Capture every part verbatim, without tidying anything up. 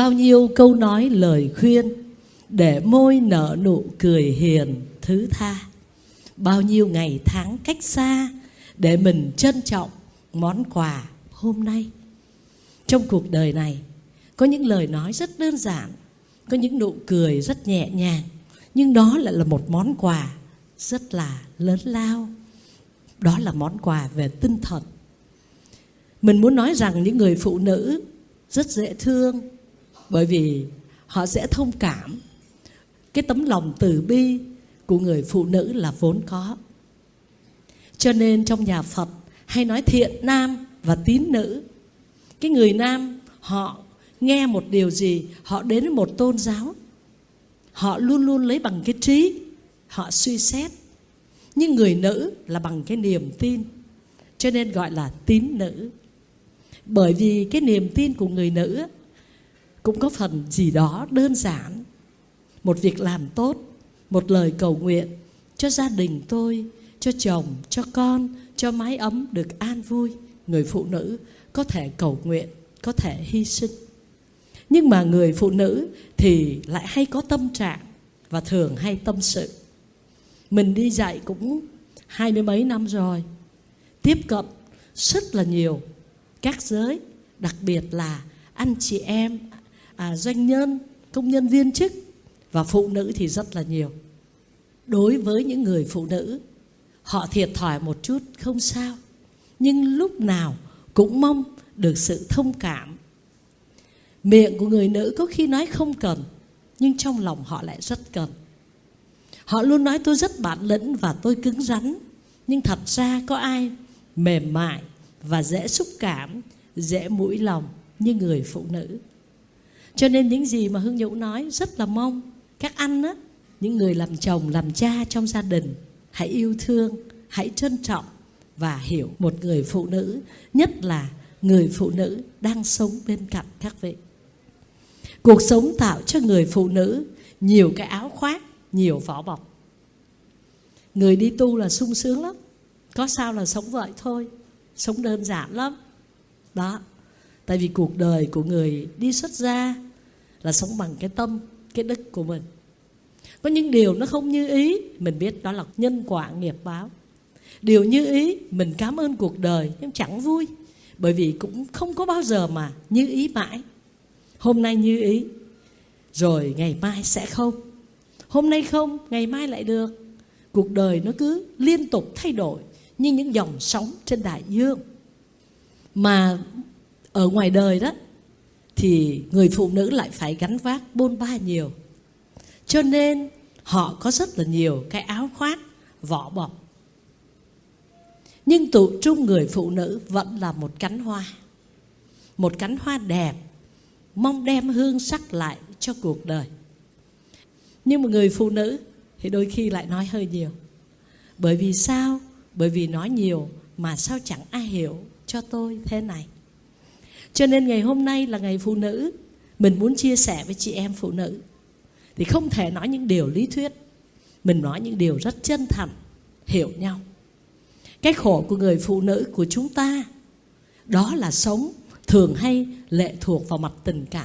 bao nhiêu câu nói lời khuyên, để môi nở nụ cười hiền thứ tha. Bao nhiêu ngày tháng cách xa, để mình trân trọng món quà hôm nay. Trong cuộc đời này, có những lời nói rất đơn giản, có những nụ cười rất nhẹ nhàng, nhưng đó lại là một món quà rất là lớn lao. Đó là món quà về tinh thần. Mình muốn nói rằng những người phụ nữ rất dễ thương, bởi vì họ sẽ thông cảm. Cái tấm lòng từ bi của người phụ nữ là vốn có. Cho nên trong nhà Phật hay nói thiện nam và tín nữ. Cái người nam họ nghe một điều gì, họ đến với một tôn giáo, họ luôn luôn lấy bằng cái trí, họ suy xét. Nhưng người nữ là bằng cái niềm tin, cho nên gọi là tín nữ. Bởi vì cái niềm tin của người nữ cũng có phần gì đó đơn giản. Một việc làm tốt, một lời cầu nguyện cho gia đình tôi, cho chồng, cho con, cho mái ấm được an vui. Người phụ nữ có thể cầu nguyện, có thể hy sinh. Nhưng mà người phụ nữ thì lại hay có tâm trạng và thường hay tâm sự. Mình đi dạy cũng hai mươi mấy năm rồi, tiếp cận rất là nhiều các giới, đặc biệt là anh chị em, à, doanh nhân, công nhân viên chức, và phụ nữ thì rất là nhiều. Đối với những người phụ nữ, họ thiệt thòi một chút không sao, nhưng lúc nào cũng mong được sự thông cảm. Miệng của người nữ có khi nói không cần, nhưng trong lòng họ lại rất cần. Họ luôn nói tôi rất bản lĩnh và tôi cứng rắn, nhưng thật ra có ai mềm mại và dễ xúc cảm, dễ mũi lòng như người phụ nữ. Cho nên những gì mà Hương Nhũ nói rất là mong các anh á, những người làm chồng, làm cha trong gia đình, hãy yêu thương, hãy trân trọng và hiểu một người phụ nữ, nhất là người phụ nữ đang sống bên cạnh các vị. Cuộc sống tạo cho người phụ nữ nhiều cái áo khoác, nhiều vỏ bọc. Người đi tu là sung sướng lắm, có sao là sống vậy thôi, sống đơn giản lắm. Đó, tại vì cuộc đời của người đi xuất gia là sống bằng cái tâm, cái đức của mình. Có những điều nó không như ý, mình biết đó là nhân quả nghiệp báo. Điều như ý, mình cảm ơn cuộc đời, nhưng chẳng vui, bởi vì cũng không có bao giờ mà như ý mãi. Hôm nay như ý, rồi ngày mai sẽ không. Hôm nay không, ngày mai lại được. Cuộc đời nó cứ liên tục thay đổi như những dòng sóng trên đại dương. Mà ở ngoài đời đó thì người phụ nữ lại phải gánh vác bôn ba nhiều. Cho nên họ có rất là nhiều cái áo khoác, vỏ bọc. Nhưng tụ trung người phụ nữ vẫn là một cánh hoa. Một cánh hoa đẹp, mong đem hương sắc lại cho cuộc đời. Nhưng mà người phụ nữ thì đôi khi lại nói hơi nhiều. Bởi vì sao? Bởi vì nói nhiều mà sao chẳng ai hiểu cho tôi thế này. Cho nên ngày hôm nay là ngày phụ nữ, mình muốn chia sẻ với chị em phụ nữ. Thì không thể nói những điều lý thuyết, mình nói những điều rất chân thành, hiểu nhau. Cái khổ của người phụ nữ của chúng ta, đó là sống thường hay lệ thuộc vào mặt tình cảm.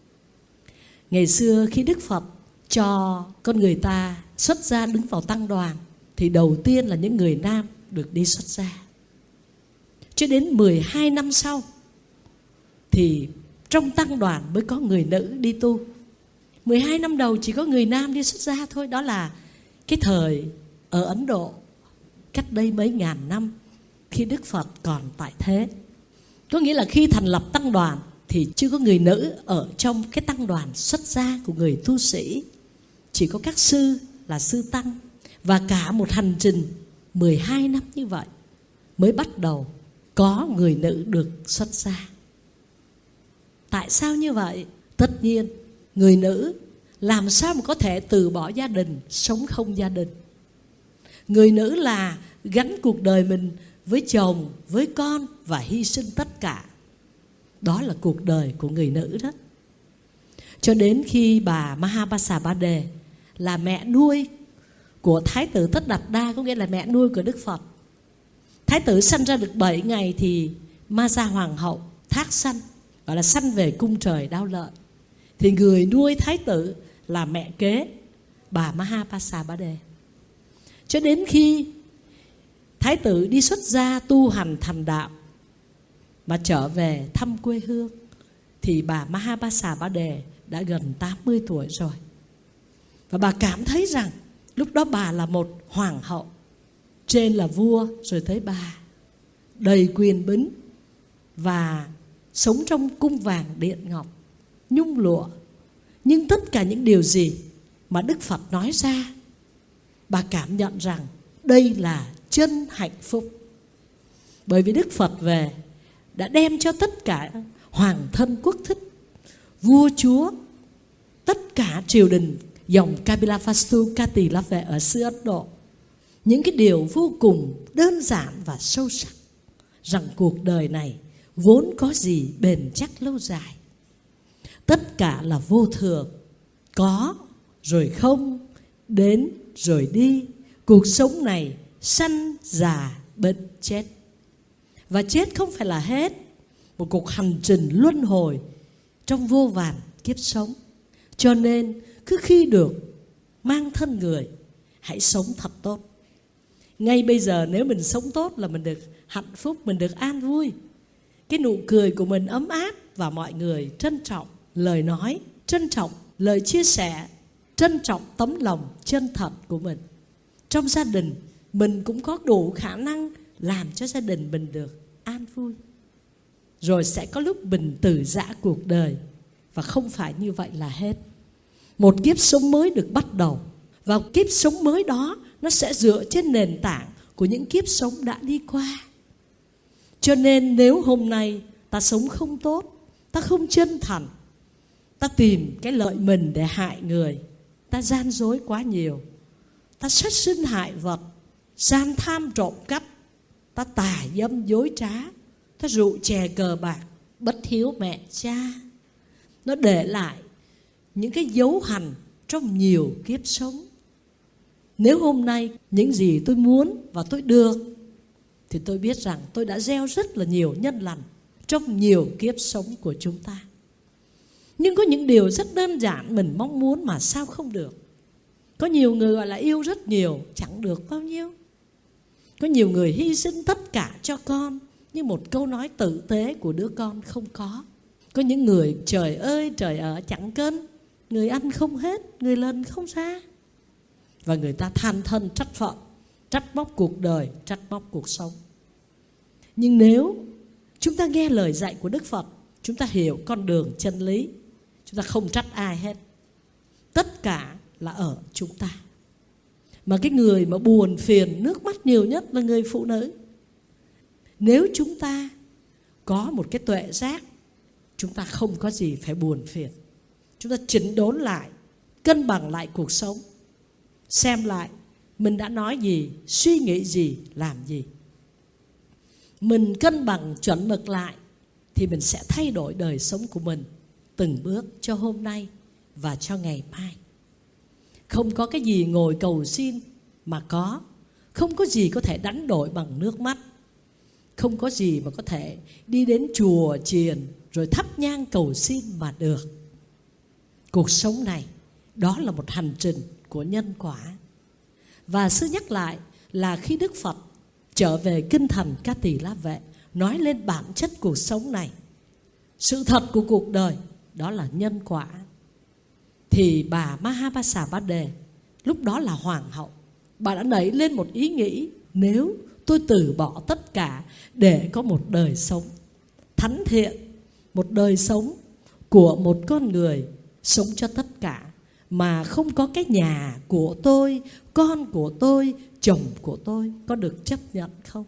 Ngày xưa khi Đức Phật cho con người ta xuất gia đứng vào tăng đoàn, thì đầu tiên là những người nam được đi xuất gia. Cho đến mười hai năm sau thì trong tăng đoàn mới có người nữ đi tu. mười hai năm đầu chỉ có người nam đi xuất gia thôi. Đó là cái thời ở Ấn Độ cách đây mấy ngàn năm, khi Đức Phật còn tại thế. Có nghĩa là khi thành lập tăng đoàn thì chưa có người nữ ở trong cái tăng đoàn xuất gia của người tu sĩ. Chỉ có các sư là sư tăng. Và cả một hành trình mười hai năm như vậy mới bắt đầu có người nữ được xuất gia. Tại sao như vậy? Tất nhiên người nữ làm sao mà có thể từ bỏ gia đình, sống không gia đình. Người nữ là gắn cuộc đời mình với chồng, với con và hy sinh tất cả. Đó là cuộc đời của người nữ đó. Cho đến khi bà Mahabasabade là mẹ nuôi của Thái tử Tất Đạt Đa, có nghĩa là mẹ nuôi của Đức Phật. Thái tử sanh ra được bảy ngày thì Ma Gia Hoàng hậu thác sanh, gọi là sanh về cung trời Đao Lợi. thì người nuôi thái tử là mẹ kế bà Mahapasa Ba Đề. Cho đến khi thái tử đi xuất gia tu hành thành đạo mà trở về thăm quê hương thì bà Mahapasa Ba Đề đã gần tám mươi tuổi rồi. Và bà cảm thấy rằng lúc đó bà là một hoàng hậu, trên là vua, rồi tới bà, đầy quyền bính và sống trong cung vàng điện ngọc, nhung lụa. Nhưng tất cả những điều gì mà Đức Phật nói ra, bà cảm nhận rằng đây là chân hạnh phúc. Bởi vì Đức Phật về đã đem cho tất cả hoàng thân quốc thích, vua chúa, tất cả triều đình dòng Kapilavastu Katilava ở xứ Ấn Độ những cái điều vô cùng đơn giản và sâu sắc, rằng cuộc đời này vốn có gì bền chắc lâu dài. Tất cả là vô thường, có rồi không, đến rồi đi. Cuộc sống này sanh già bệnh chết. Và chết không phải là hết, một cuộc hành trình luân hồi trong vô vàn kiếp sống. Cho nên cứ khi được mang thân người, hãy sống thật tốt. Ngay bây giờ nếu mình sống tốt là mình được hạnh phúc, mình được an vui. Cái nụ cười của mình ấm áp và mọi người trân trọng lời nói, trân trọng lời chia sẻ, trân trọng tấm lòng chân thật của mình. Trong gia đình mình cũng có đủ khả năng làm cho gia đình mình được an vui. Rồi sẽ có lúc mình từ giã cuộc đời. Và không phải như vậy là hết. Một kiếp sống mới được bắt đầu. Và kiếp sống mới đó nó sẽ dựa trên nền tảng của những kiếp sống đã đi qua. Cho nên nếu hôm nay ta sống không tốt, ta không chân thành, ta tìm cái lợi mình để hại người, ta gian dối quá nhiều, ta sát sinh hại vật, gian tham trộm cắp, ta tà dâm dối trá, ta rượu chè cờ bạc, bất hiếu mẹ cha, nó để lại những cái dấu hành trong nhiều kiếp sống. Nếu hôm nay những gì tôi muốn và tôi được, thì tôi biết rằng tôi đã gieo rất là nhiều nhân lành trong nhiều kiếp sống của chúng ta. Nhưng có những điều rất đơn giản mình mong muốn mà sao không được. Có nhiều người gọi là yêu rất nhiều, chẳng được bao nhiêu. Có nhiều người hy sinh tất cả cho con, nhưng một câu nói tử tế của đứa con không có. Có những người trời ơi trời ở chẳng cân, người ăn không hết, người lần không ra. Và người ta than thân trách phận, trách móc cuộc đời, trách móc cuộc sống. Nhưng nếu chúng ta nghe lời dạy của Đức Phật, chúng ta hiểu con đường chân lý, chúng ta không trách ai hết. Tất cả là ở chúng ta. Mà cái người mà buồn phiền nước mắt nhiều nhất là người phụ nữ. Nếu chúng ta có một cái tuệ giác, chúng ta không có gì phải buồn phiền. Chúng ta chỉnh đốn lại, cân bằng lại cuộc sống, xem lại mình đã nói gì, suy nghĩ gì, làm gì. Mình cân bằng chuẩn mực lại thì mình sẽ thay đổi đời sống của mình từng bước cho hôm nay và cho ngày mai. Không có cái gì ngồi cầu xin mà có. Không có gì có thể đánh đổi bằng nước mắt. Không có gì mà có thể đi đến chùa chiền rồi thắp nhang cầu xin mà được. Cuộc sống này, đó là một hành trình của nhân quả. Và sư nhắc lại là khi Đức Phật trở về kinh thành Ca Tỳ La Vệ, nói lên bản chất cuộc sống này, sự thật của cuộc đời, đó là nhân quả. Thì bà Mahapasa Ba Đề lúc đó là hoàng hậu. Bà đã nảy lên một ý nghĩ, nếu tôi từ bỏ tất cả để có một đời sống thánh thiện, một đời sống của một con người sống cho tất cả, mà không có cái nhà của tôi, con của tôi, chồng của tôi, có được chấp nhận không?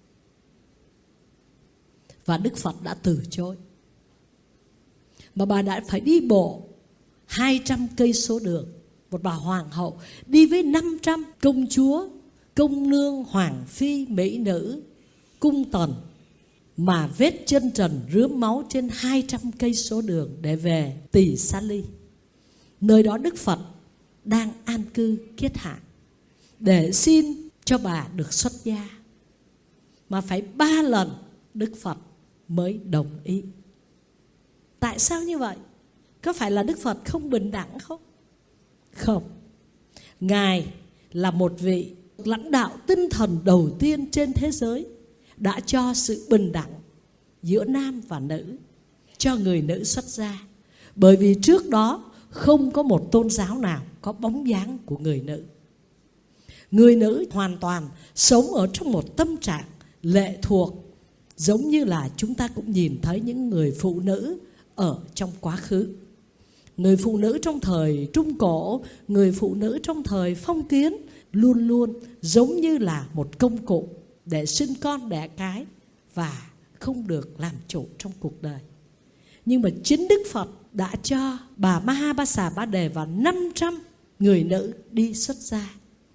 Và Đức Phật đã từ chối. Mà bà đã phải đi bộ hai trăm cây số đường. Một bà hoàng hậu đi với năm trăm công chúa, công nương, hoàng phi, mỹ nữ, cung tần, mà vết chân trần rướm máu trên hai trăm cây số đường để về Tỳ Sa Ly. Nơi đó Đức Phật đang an cư kiết hạ, để xin cho bà được xuất gia. Mà phải ba lần Đức Phật mới đồng ý. Tại sao như vậy? Có phải là Đức Phật không bình đẳng không? Không. Ngài là một vị lãnh đạo tinh thần đầu tiên trên thế giới đã cho sự bình đẳng giữa nam và nữ, cho người nữ xuất gia. Bởi vì trước đó không có một tôn giáo nào có bóng dáng của người nữ. Người nữ hoàn toàn sống ở trong một tâm trạng lệ thuộc, giống như là chúng ta cũng nhìn thấy những người phụ nữ ở trong quá khứ. Người phụ nữ trong thời Trung Cổ, người phụ nữ trong thời phong kiến luôn luôn giống như là một công cụ để sinh con đẻ cái và không được làm chủ trong cuộc đời. Nhưng mà chính Đức Phật đã cho bà Mahapasa Ba Đề và năm trăm người nữ đi xuất gia.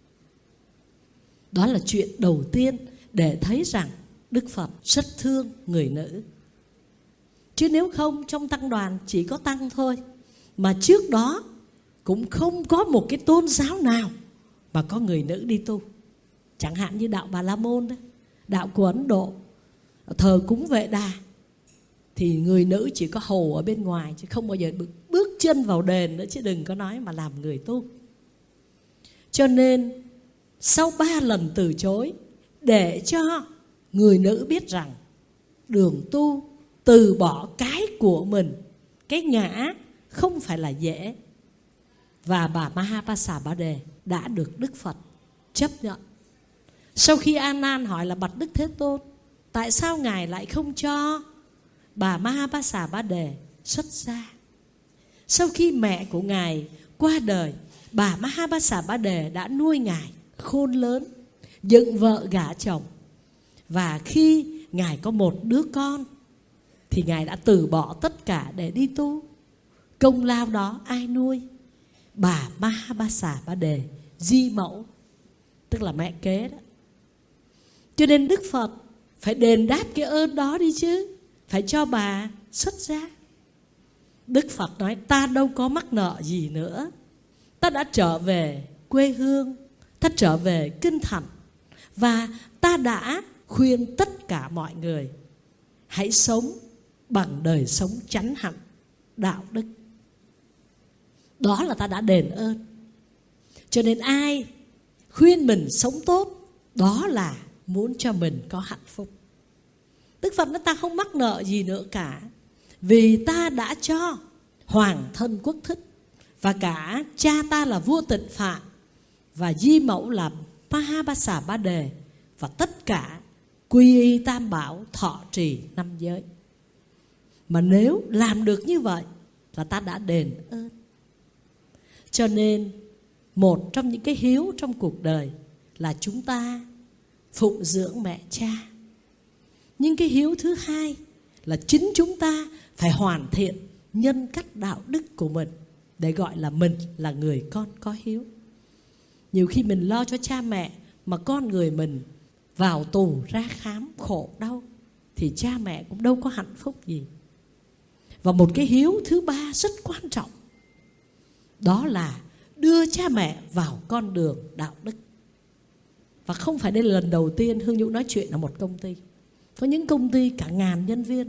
Đó là chuyện đầu tiên để thấy rằng Đức Phật rất thương người nữ. Chứ nếu không, trong tăng đoàn chỉ có tăng thôi. Mà trước đó cũng không có một cái tôn giáo nào mà có người nữ đi tu. Chẳng hạn như đạo Bà La Môn đấy, đạo của Ấn Độ, thờ cúng Vệ Đà, thì người nữ chỉ có hầu ở bên ngoài, chứ không bao giờ bước chân vào đền nữa, chứ đừng có nói mà làm người tu. Cho nên sau ba lần từ chối, để cho người nữ biết rằng đường tu từ bỏ cái của mình, cái ngã không phải là dễ. Và bà Mahapasa Ba Đề đã được Đức Phật chấp nhận. Sau khi A Nan hỏi là bạch Đức Thế Tôn, tại sao Ngài lại không cho bà Mahapasa Ba Đề xuất gia? Sau khi mẹ của Ngài qua đời, bà Mahapasa Ba Đề đã nuôi Ngài khôn lớn, dựng vợ gả chồng. Và khi Ngài có một đứa con thì Ngài đã từ bỏ tất cả để đi tu. Công lao đó ai nuôi? Bà Mahapasa Ba Đề, di mẫu, tức là mẹ kế đó. Cho nên Đức Phật phải đền đáp cái ơn đó đi chứ, phải cho bà xuất gia. Đức Phật nói ta đâu có mắc nợ gì nữa. Ta đã trở về quê hương, ta trở về kinh thành, và ta đã khuyên tất cả mọi người hãy sống bằng đời sống chánh hạnh, đạo đức. Đó là ta đã đền ơn. Cho nên ai khuyên mình sống tốt, đó là muốn cho mình có hạnh phúc. Đức Phật nói ta không mắc nợ gì nữa cả, vì ta đã cho hoàng thân quốc thích, và cả cha ta là vua Tịnh Phạn, và di mẫu là Mahapasa Ba Đề, và tất cả quy y tam bảo, thọ trì năm giới. Mà nếu làm được như vậy là ta đã đền ơn. Cho nên một trong những cái hiếu trong cuộc đời là chúng ta phụng dưỡng mẹ cha. Nhưng cái hiếu thứ hai là chính chúng ta phải hoàn thiện nhân cách đạo đức của mình để gọi là mình là người con có hiếu. Nhiều khi mình lo cho cha mẹ mà con người mình vào tù ra khám khổ đau thì cha mẹ cũng đâu có hạnh phúc gì. Và một cái hiếu thứ ba rất quan trọng, đó là đưa cha mẹ vào con đường đạo đức. Và không phải đây là lần đầu tiên Hương Nhũ nói chuyện ở một công ty. Có những công ty cả ngàn nhân viên,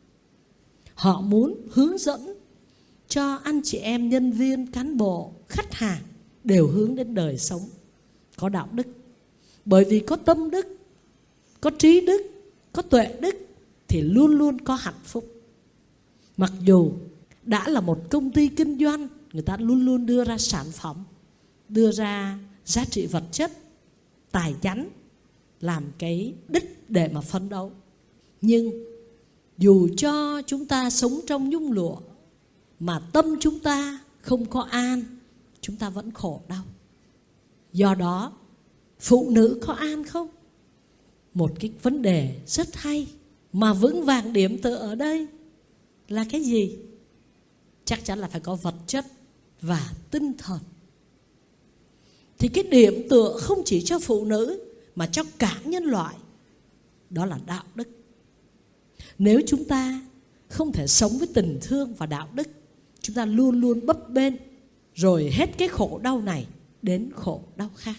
họ muốn hướng dẫn cho anh chị em nhân viên, cán bộ, khách hàng đều hướng đến đời sống có đạo đức. Bởi vì có tâm đức, có trí đức, có tuệ đức thì luôn luôn có hạnh phúc. Mặc dù đã là một công ty kinh doanh, người ta luôn luôn đưa ra sản phẩm, đưa ra giá trị vật chất, tài chánh, làm cái đích để mà phấn đấu. Nhưng dù cho chúng ta sống trong nhung lụa mà tâm chúng ta không có an, chúng ta vẫn khổ đau. Do đó, phụ nữ có an không? Một cái vấn đề rất hay. Mà vững vàng điểm tựa ở đây là cái gì? Chắc chắn là phải có vật chất và tinh thần. Thì cái điểm tựa không chỉ cho phụ nữ mà cho cả nhân loại, đó là đạo đức. Nếu chúng ta không thể sống với tình thương và đạo đức, chúng ta luôn luôn bấp bênh, rồi hết cái khổ đau này đến khổ đau khác.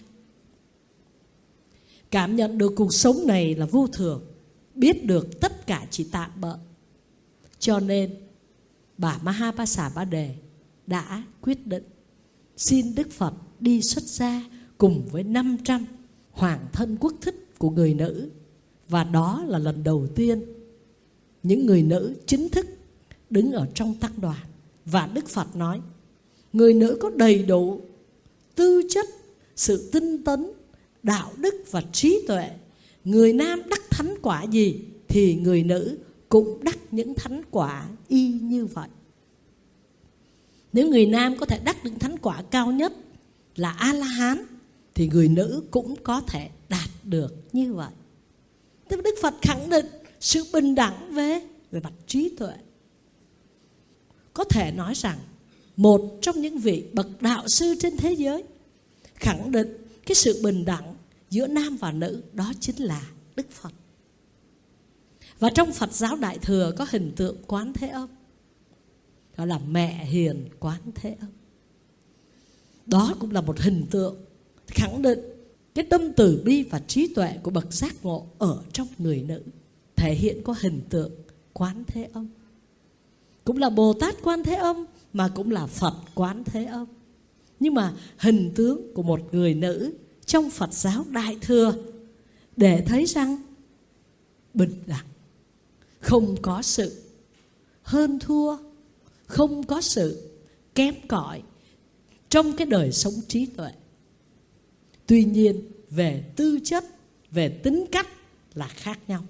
Cảm nhận được cuộc sống này là vô thường, biết được tất cả chỉ tạm bợ. Cho nên bà Mahapasa Ba Đề đã quyết định xin Đức Phật đi xuất gia cùng với năm trăm hoàng thân quốc thích của người nữ. Và đó là lần đầu tiên những người nữ chính thức đứng ở trong tăng đoàn. Và Đức Phật nói, người nữ có đầy đủ tư chất, sự tinh tấn, đạo đức và trí tuệ. Người nam đắc thánh quả gì thì người nữ cũng đắc những thánh quả y như vậy. Nếu người nam có thể đắc những thánh quả cao nhất là A-la-hán thì người nữ cũng có thể đạt được như vậy. Thế Đức Phật khẳng định sự bình đẳng về, về mặt trí tuệ. Có thể nói rằng một trong những vị bậc đạo sư trên thế giới khẳng định cái sự bình đẳng giữa nam và nữ, đó chính là Đức Phật. Và trong Phật giáo Đại Thừa có hình tượng Quán Thế Âm, đó là mẹ hiền Quán Thế Âm. Đó cũng là một hình tượng khẳng định cái tâm từ bi và trí tuệ của bậc giác ngộ ở trong người nữ, thể hiện có hình tượng Quán Thế Âm. Cũng là Bồ Tát Quán Thế Âm mà cũng là Phật Quán Thế Âm. Nhưng mà hình tướng của một người nữ trong Phật giáo Đại Thừa để thấy rằng bình đẳng, không có sự hơn thua, không có sự kém cỏi trong cái đời sống trí tuệ. Tuy nhiên về tư chất, về tính cách là khác nhau.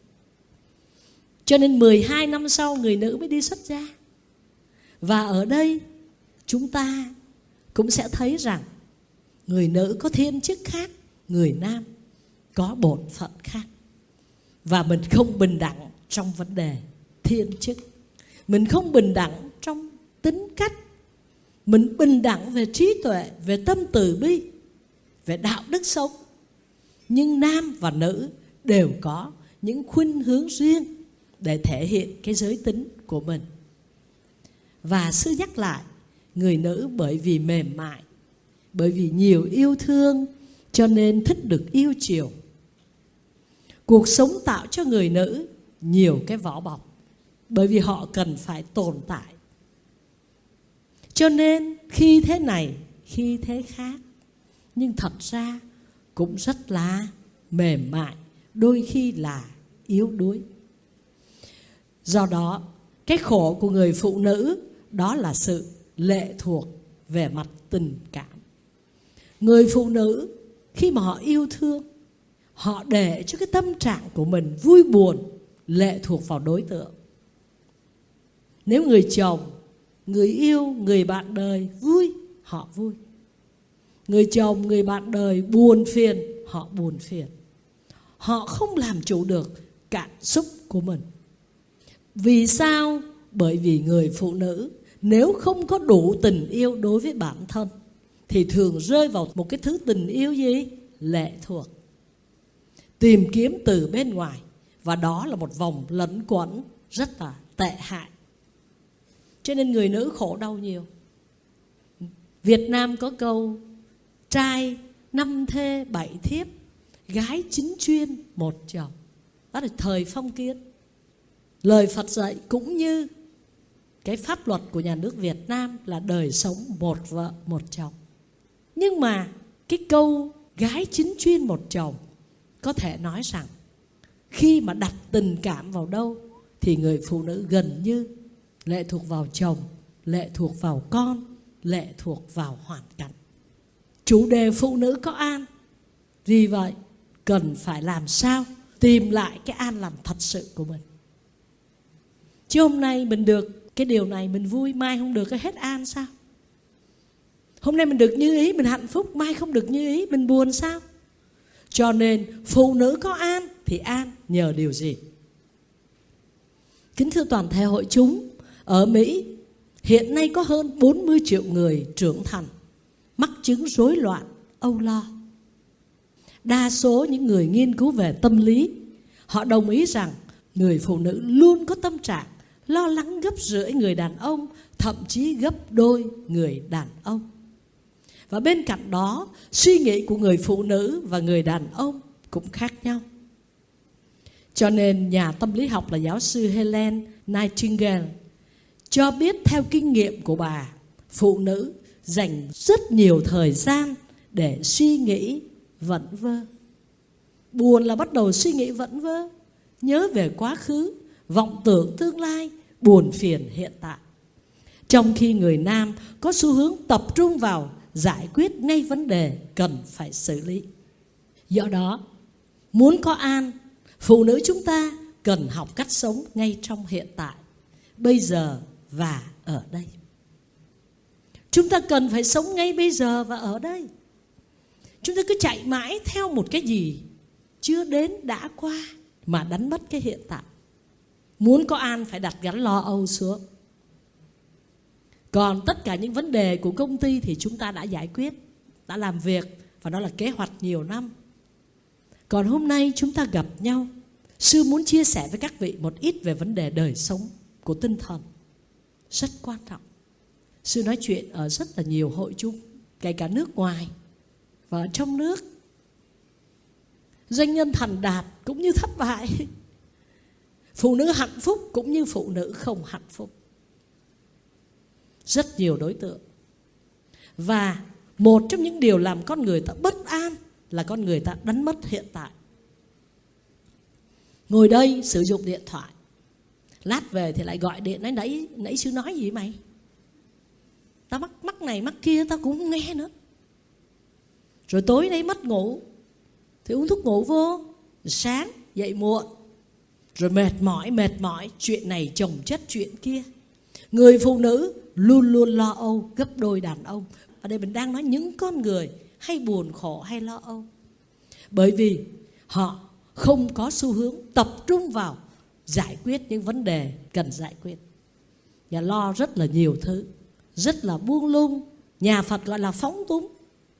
Cho nên mười hai năm sau người nữ mới đi xuất gia. Và ở đây chúng ta cũng sẽ thấy rằng người nữ có thiên chức khác, người nam có bổn phận khác. Và mình không bình đẳng trong vấn đề thiên chức, mình không bình đẳng trong tính cách, mình bình đẳng về trí tuệ, về tâm từ bi, về đạo đức sống. Nhưng nam và nữ đều có những khuynh hướng riêng để thể hiện cái giới tính của mình. Và sư nhắc lại, người nữ bởi vì mềm mại, bởi vì nhiều yêu thương, cho nên thích được yêu chiều. Cuộc sống tạo cho người nữ nhiều cái vỏ bọc, bởi vì họ cần phải tồn tại. Cho nên khi thế này, khi thế khác, nhưng thật ra cũng rất là mềm mại, đôi khi là yếu đuối. Do đó, cái khổ của người phụ nữ đó là sự lệ thuộc về mặt tình cảm. Người phụ nữ khi mà họ yêu thương, họ để cho cái tâm trạng của mình vui buồn lệ thuộc vào đối tượng. Nếu người chồng, người yêu, người bạn đời vui, họ vui. Người chồng, người bạn đời buồn phiền, họ buồn phiền. Họ không làm chủ được cảm xúc của mình. Vì sao? Bởi vì người phụ nữ nếu không có đủ tình yêu đối với bản thân thì thường rơi vào một cái thứ tình yêu gì? Lệ thuộc. Tìm kiếm từ bên ngoài. Và đó là một vòng lẩn quẩn rất là tệ hại. Cho nên người nữ khổ đau nhiều. Việt Nam có câu trai năm thê bảy thiếp, gái chín chuyên một chồng. Đó là thời phong kiến. Lời Phật dạy cũng như cái pháp luật của nhà nước Việt Nam là đời sống một vợ một chồng. Nhưng mà cái câu gái chín chuyên một chồng có thể nói rằng khi mà đặt tình cảm vào đâu thì người phụ nữ gần như lệ thuộc vào chồng, lệ thuộc vào con, lệ thuộc vào hoàn cảnh. Chủ đề phụ nữ có an. Vì vậy cần phải làm sao tìm lại cái an lành thật sự của mình. Chứ hôm nay mình được cái điều này mình vui, mai không được cái hết an sao? Hôm nay mình được như ý, mình hạnh phúc, mai không được như ý, mình buồn sao? Cho nên phụ nữ có an thì an nhờ điều gì? Kính thưa toàn thể hội chúng, ở Mỹ hiện nay có hơn bốn mươi triệu người trưởng thành mắc chứng rối loạn âu lo. Đa số những người nghiên cứu về tâm lý, họ đồng ý rằng người phụ nữ luôn có tâm trạng lo lắng gấp rưỡi người đàn ông, thậm chí gấp đôi người đàn ông. Và bên cạnh đó, suy nghĩ của người phụ nữ và người đàn ông cũng khác nhau. Cho nên nhà tâm lý học là giáo sư Helen Nightingale cho biết theo kinh nghiệm của bà, phụ nữ dành rất nhiều thời gian để suy nghĩ vẩn vơ. Buồn là bắt đầu suy nghĩ vẩn vơ, nhớ về quá khứ, vọng tưởng tương lai, buồn phiền hiện tại. Trong khi người nam có xu hướng tập trung vào giải quyết ngay vấn đề cần phải xử lý. Do đó, muốn có an, phụ nữ chúng ta cần học cách sống ngay trong hiện tại, bây giờ và ở đây. Chúng ta cần phải sống ngay bây giờ và ở đây. Chúng ta cứ chạy mãi theo một cái gì chưa đến đã qua mà đánh mất cái hiện tại. Muốn có an phải đặt gắn lo âu xuống. Còn tất cả những vấn đề của công ty thì chúng ta đã giải quyết, đã làm việc, và đó là kế hoạch nhiều năm. Còn hôm nay chúng ta gặp nhau, sư muốn chia sẻ với các vị một ít về vấn đề đời sống của tinh thần, rất quan trọng. Sư nói chuyện ở rất là nhiều hội chung, kể cả nước ngoài và ở trong nước. Doanh nhân thành đạt cũng như thất bại, phụ nữ hạnh phúc cũng như phụ nữ không hạnh phúc. Rất nhiều đối tượng. Và một trong những điều làm con người ta bất an là con người ta đánh mất hiện tại. Ngồi đây sử dụng điện thoại, lát về thì lại gọi điện nói nãy, nãy sư nói gì mày? Tao mắc, mắc này mắc kia tao cũng không nghe nữa. Rồi tối nay mất ngủ thì uống thuốc ngủ vô. Sáng dậy muộn, rồi mệt mỏi mệt mỏi, chuyện này chồng chất chuyện kia. Người phụ nữ luôn luôn lo âu gấp đôi đàn ông. Ở đây mình đang nói những con người hay buồn khổ hay lo âu, bởi vì họ không có xu hướng tập trung vào giải quyết những vấn đề cần giải quyết, và lo rất là nhiều thứ, rất là buông lung. Nhà Phật gọi là phóng túng.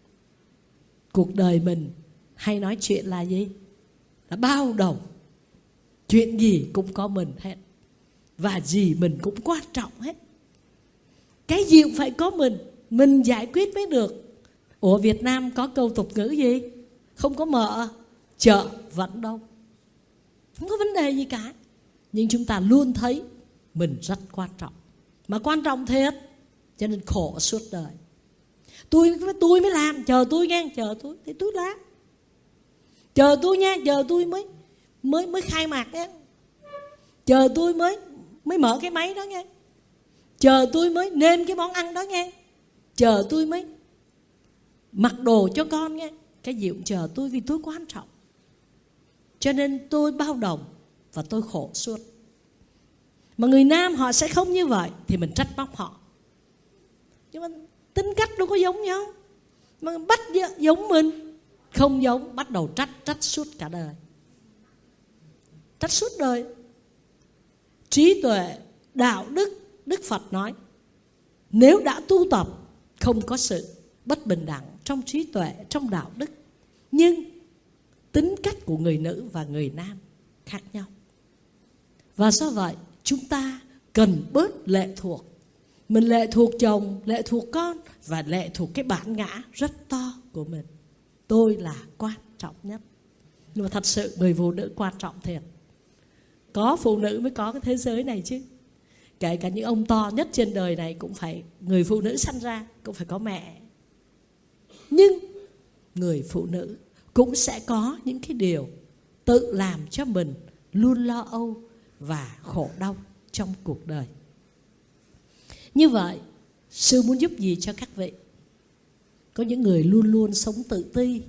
Cuộc đời mình hay nói chuyện là gì? Là bao đồng. Chuyện gì cũng có mình hết, và gì mình cũng quan trọng hết. Cái gì cũng phải có mình, mình giải quyết mới được. Ủa, Việt Nam có câu tục ngữ gì? Không có mợ, chợ vẫn đông. Không có vấn đề gì cả. Nhưng chúng ta luôn thấy mình rất quan trọng. Mà quan trọng thiệt, cho nên khổ suốt đời. Tôi, tôi mới làm, chờ tôi nghe, chờ tôi, thì tôi làm. Chờ tôi nha, chờ tôi mới mới mới khai mạc đấy. Chờ tôi mới mới mở cái máy đó nghe. Chờ tôi mới nêm cái món ăn đó nghe. Chờ tôi mới mặc đồ cho con nghe. Cái gì cũng chờ tôi, vì tôi quan trọng. Cho nên tôi bao đồng và tôi khổ suốt. Mà người nam họ sẽ không như vậy thì mình trách móc họ. Nhưng mà tính cách đâu có giống nhau. Mà bắt giống mình, không giống, bắt đầu trách, trách suốt cả đời. Trách suốt đời. Trí tuệ, đạo đức, Đức Phật nói, nếu đã tu tập, không có sự bất bình đẳng trong trí tuệ, trong đạo đức. Nhưng tính cách của người nữ và người nam khác nhau. Và do vậy chúng ta cần bớt lệ thuộc. Mình lệ thuộc chồng, lệ thuộc con, và lệ thuộc cái bản ngã rất to của mình. Tôi là quan trọng nhất. Nhưng mà thật sự người phụ nữ quan trọng thiệt. Có phụ nữ mới có cái thế giới này chứ. Kể cả những ông to nhất trên đời này cũng phải người phụ nữ sanh ra, cũng phải có mẹ. Nhưng người phụ nữ cũng sẽ có những cái điều tự làm cho mình luôn lo âu và khổ đau trong cuộc đời. Như vậy, sư muốn giúp gì cho các vị? Có những người luôn luôn sống tự ti.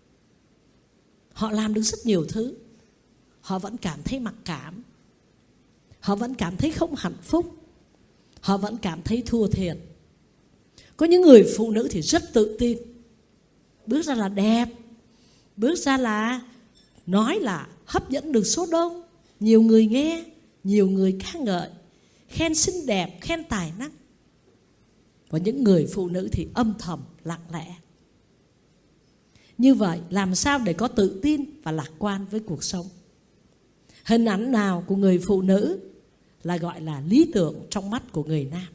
Họ làm được rất nhiều thứ, họ vẫn cảm thấy mặc cảm, họ vẫn cảm thấy không hạnh phúc, họ vẫn cảm thấy thua thiệt. Có những người phụ nữ thì rất tự tin, bước ra là đẹp, bước ra là nói là hấp dẫn được số đông, nhiều người nghe, nhiều người ca ngợi, khen xinh đẹp, khen tài năng. Và những người phụ nữ thì âm thầm, lặng lẽ. Như vậy làm sao để có tự tin và lạc quan với cuộc sống? Hình ảnh nào của người phụ nữ là gọi là lý tưởng trong mắt của người nam?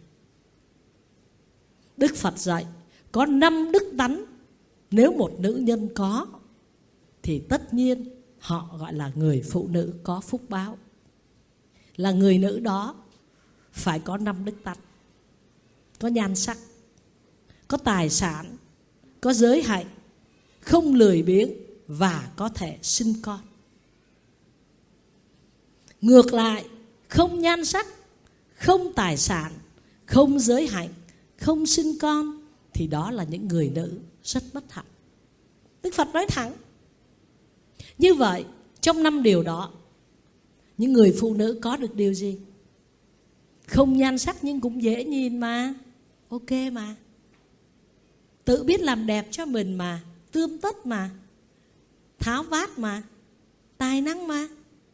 Đức Phật dạy có năm đức tánh. Nếu một nữ nhân có thì tất nhiên họ gọi là người phụ nữ có phúc báo. Là người nữ đó phải có năm đức tánh: có nhan sắc, có tài sản, có giới hạnh, không lười biếng và có thể sinh con. Ngược lại, không nhan sắc, không tài sản, không giới hạnh, không sinh con thì đó là những người nữ rất bất hạnh. Đức Phật nói thẳng. Như vậy, trong năm điều đó, những người phụ nữ có được điều gì? Không nhan sắc nhưng cũng dễ nhìn mà, ok mà, tự biết làm đẹp cho mình mà, tươm tất mà, tháo vát mà, tài năng mà,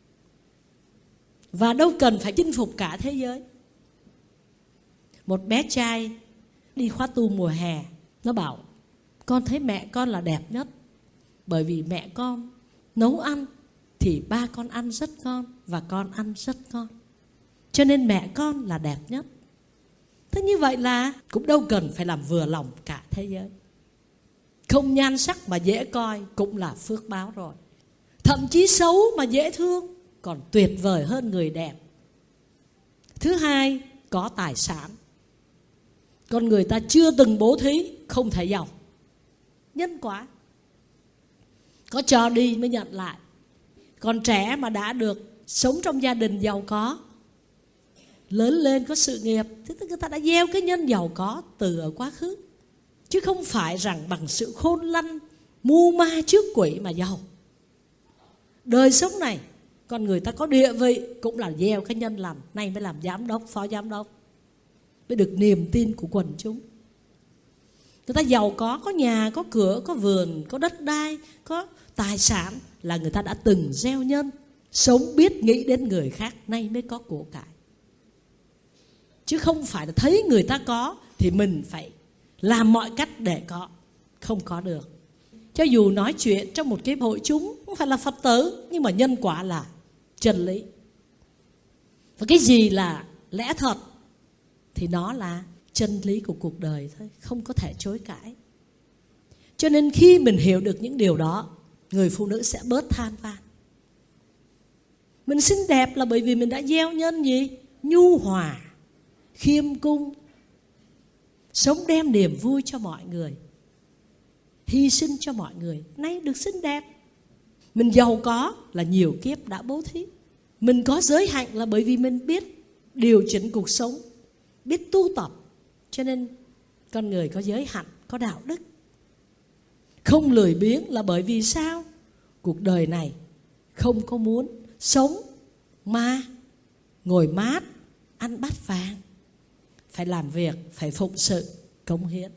và đâu cần phải chinh phục cả thế giới. Một bé trai đi khóa tu mùa hè, nó bảo: con thấy mẹ con là đẹp nhất, bởi vì mẹ con nấu ăn thì ba con ăn rất ngon và con ăn rất ngon, cho nên mẹ con là đẹp nhất. Thế như vậy là cũng đâu cần phải làm vừa lòng cả thế giới. Không nhan sắc mà dễ coi cũng là phước báo rồi. Thậm chí xấu mà dễ thương còn tuyệt vời hơn người đẹp. Thứ hai, có tài sản. Con người ta chưa từng bố thí không thể giàu. Nhân quả. Có cho đi mới nhận lại. Còn trẻ mà đã được sống trong gia đình giàu có, lớn lên có sự nghiệp, thì người ta đã gieo cái nhân giàu có từ ở quá khứ, chứ không phải rằng bằng sự khôn lanh mưu ma trước quỷ mà giàu. Đời sống này con người ta có địa vị cũng là gieo cái nhân lành, nay mới làm giám đốc, phó giám đốc, mới được niềm tin của quần chúng. Người ta giàu có, có nhà, có cửa, có vườn, có đất đai, có tài sản là người ta đã từng gieo nhân, sống biết nghĩ đến người khác, nay mới có của cải. Chứ không phải là thấy người ta có thì mình phải làm mọi cách để có. Không có được. Cho dù nói chuyện trong một cái hội chúng, không phải là Phật tử, nhưng mà nhân quả là chân lý. Và cái gì là lẽ thật thì nó là chân lý của cuộc đời thôi, không có thể chối cãi. Cho nên khi mình hiểu được những điều đó, người phụ nữ sẽ bớt than van. Mình xinh đẹp là bởi vì mình đã gieo nhân gì? Nhu hòa, khiêm cung, sống đem niềm vui cho mọi người, hy sinh cho mọi người, nay được xinh đẹp. Mình giàu có là nhiều kiếp đã bố thí. Mình có giới hạnh là bởi vì mình biết điều chỉnh cuộc sống, biết tu tập, cho nên con người có giới hạnh, có đạo đức. Không lười biếng là bởi vì sao? Cuộc đời này không có muốn sống mà ngồi mát, ăn bát vàng. Phải làm việc, phải phụng sự, cống hiến.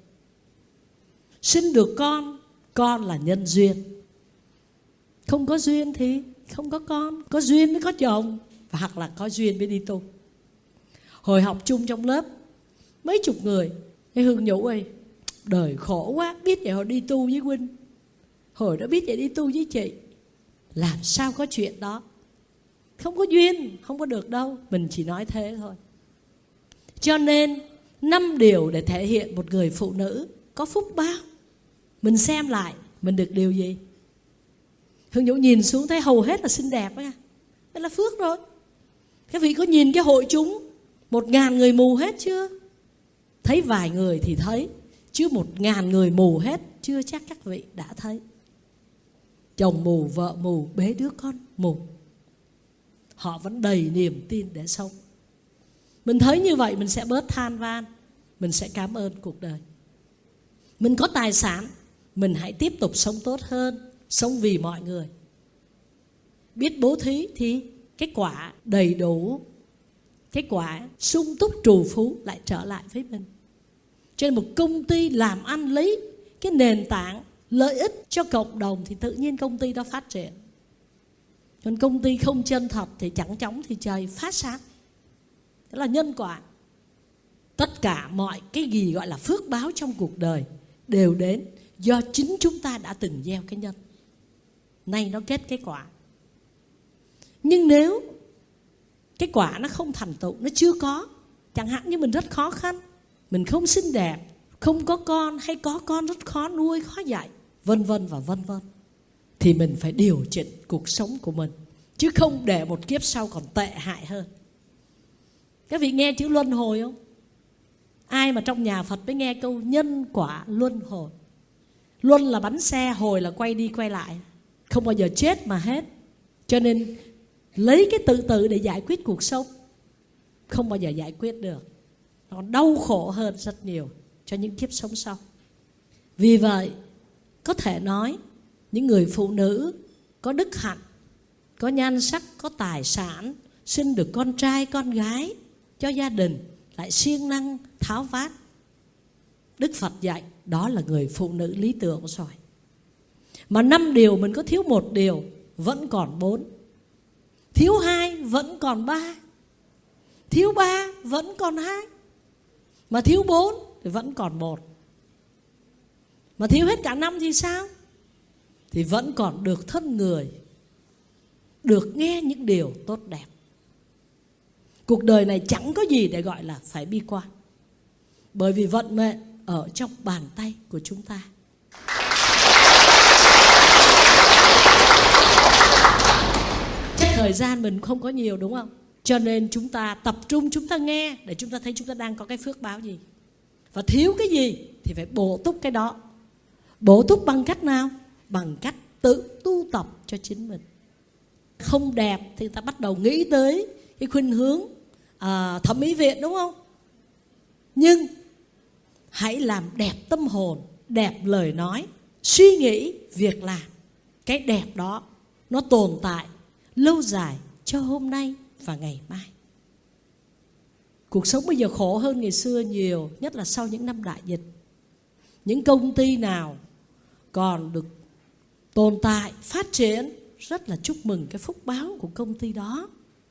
Sinh được con, con là nhân duyên. Không có duyên thì không có con. Có duyên mới có chồng, và hoặc là có duyên mới đi tu. Hồi học chung trong lớp, mấy chục người, cái Hương nhủ ơi, đời khổ quá, biết vậy hồi đi tu với huynh, hồi đó biết vậy đi tu với chị. Làm sao có chuyện đó? Không có duyên, không có được đâu. Mình chỉ nói thế thôi. Cho nên năm điều để thể hiện một người phụ nữ có phúc báo. Mình xem lại, mình được điều gì? Hương Nhũ nhìn xuống thấy hầu hết là xinh đẹp ấy. Đây là phước rồi. Các vị có nhìn cái hội chúng một ngàn người mù hết chưa? Thấy vài người thì thấy, chứ một ngàn người mù hết chưa chắc các vị đã thấy. Chồng mù, vợ mù, bế đứa con mù, họ vẫn đầy niềm tin để sống. Mình thấy như vậy mình sẽ bớt than van, mình sẽ cảm ơn cuộc đời. Mình có tài sản, mình hãy tiếp tục sống tốt hơn, sống vì mọi người. Biết bố thí thì cái quả đầy đủ, cái quả sung túc trù phú lại trở lại với mình. Cho nên một công ty làm ăn lấy cái nền tảng lợi ích cho cộng đồng thì tự nhiên công ty đó phát triển. Còn công ty không chân thật thì chẳng chóng thì trời phát sáng. Đó là nhân quả. Tất cả mọi cái gì gọi là phước báo trong cuộc đời đều đến do chính chúng ta đã từng gieo cái nhân. Nay nó kết cái quả. Nhưng nếu cái quả nó không thành tựu, nó chưa có, chẳng hạn như mình rất khó khăn, mình không xinh đẹp, không có con, hay có con rất khó nuôi, khó dạy, vân vân và vân vân, thì mình phải điều chỉnh cuộc sống của mình, chứ không để một kiếp sau còn tệ hại hơn. Các vị nghe chữ luân hồi không? Ai mà trong nhà Phật mới nghe câu nhân quả luân hồi. Luân là bánh xe, hồi là quay đi quay lại, không bao giờ chết mà hết. Cho nên lấy cái tự tử để giải quyết cuộc sống không bao giờ giải quyết được. Nó đau khổ hơn rất nhiều cho những kiếp sống sau. Vì vậy có thể nói những người phụ nữ có đức hạnh, có nhan sắc, có tài sản, sinh được con trai con gái cho gia đình, lại siêng năng tháo vát, Đức Phật dạy đó là người phụ nữ lý tưởng rồi. Mà năm điều mình có thiếu một điều vẫn còn bốn, thiếu hai vẫn còn ba, thiếu ba vẫn còn hai, mà thiếu bốn thì vẫn còn một. Mà thiếu hết cả năm thì sao? Thì vẫn còn được thân người, được nghe những điều tốt đẹp. Cuộc đời này chẳng có gì để gọi là phải bi quan, bởi vì vận mệnh ở trong bàn tay của chúng ta. Chắc thời gian mình không có nhiều đúng không? Cho nên chúng ta tập trung, chúng ta nghe để chúng ta thấy chúng ta đang có cái phước báo gì, và thiếu cái gì thì phải bổ túc cái đó. Bổ túc bằng cách nào? Bằng cách tự tu tập cho chính mình. Không đẹp thì ta bắt đầu nghĩ tới cái khuynh hướng à, thẩm mỹ viện đúng không? Nhưng hãy làm đẹp tâm hồn, đẹp lời nói, suy nghĩ, việc làm. Cái đẹp đó nó tồn tại lâu dài cho hôm nay và ngày mai. Cuộc sống bây giờ khổ hơn ngày xưa nhiều, nhất là sau những năm đại dịch. Những công ty nào còn được tồn tại, phát triển, rất là chúc mừng cái phúc báo của công ty đó.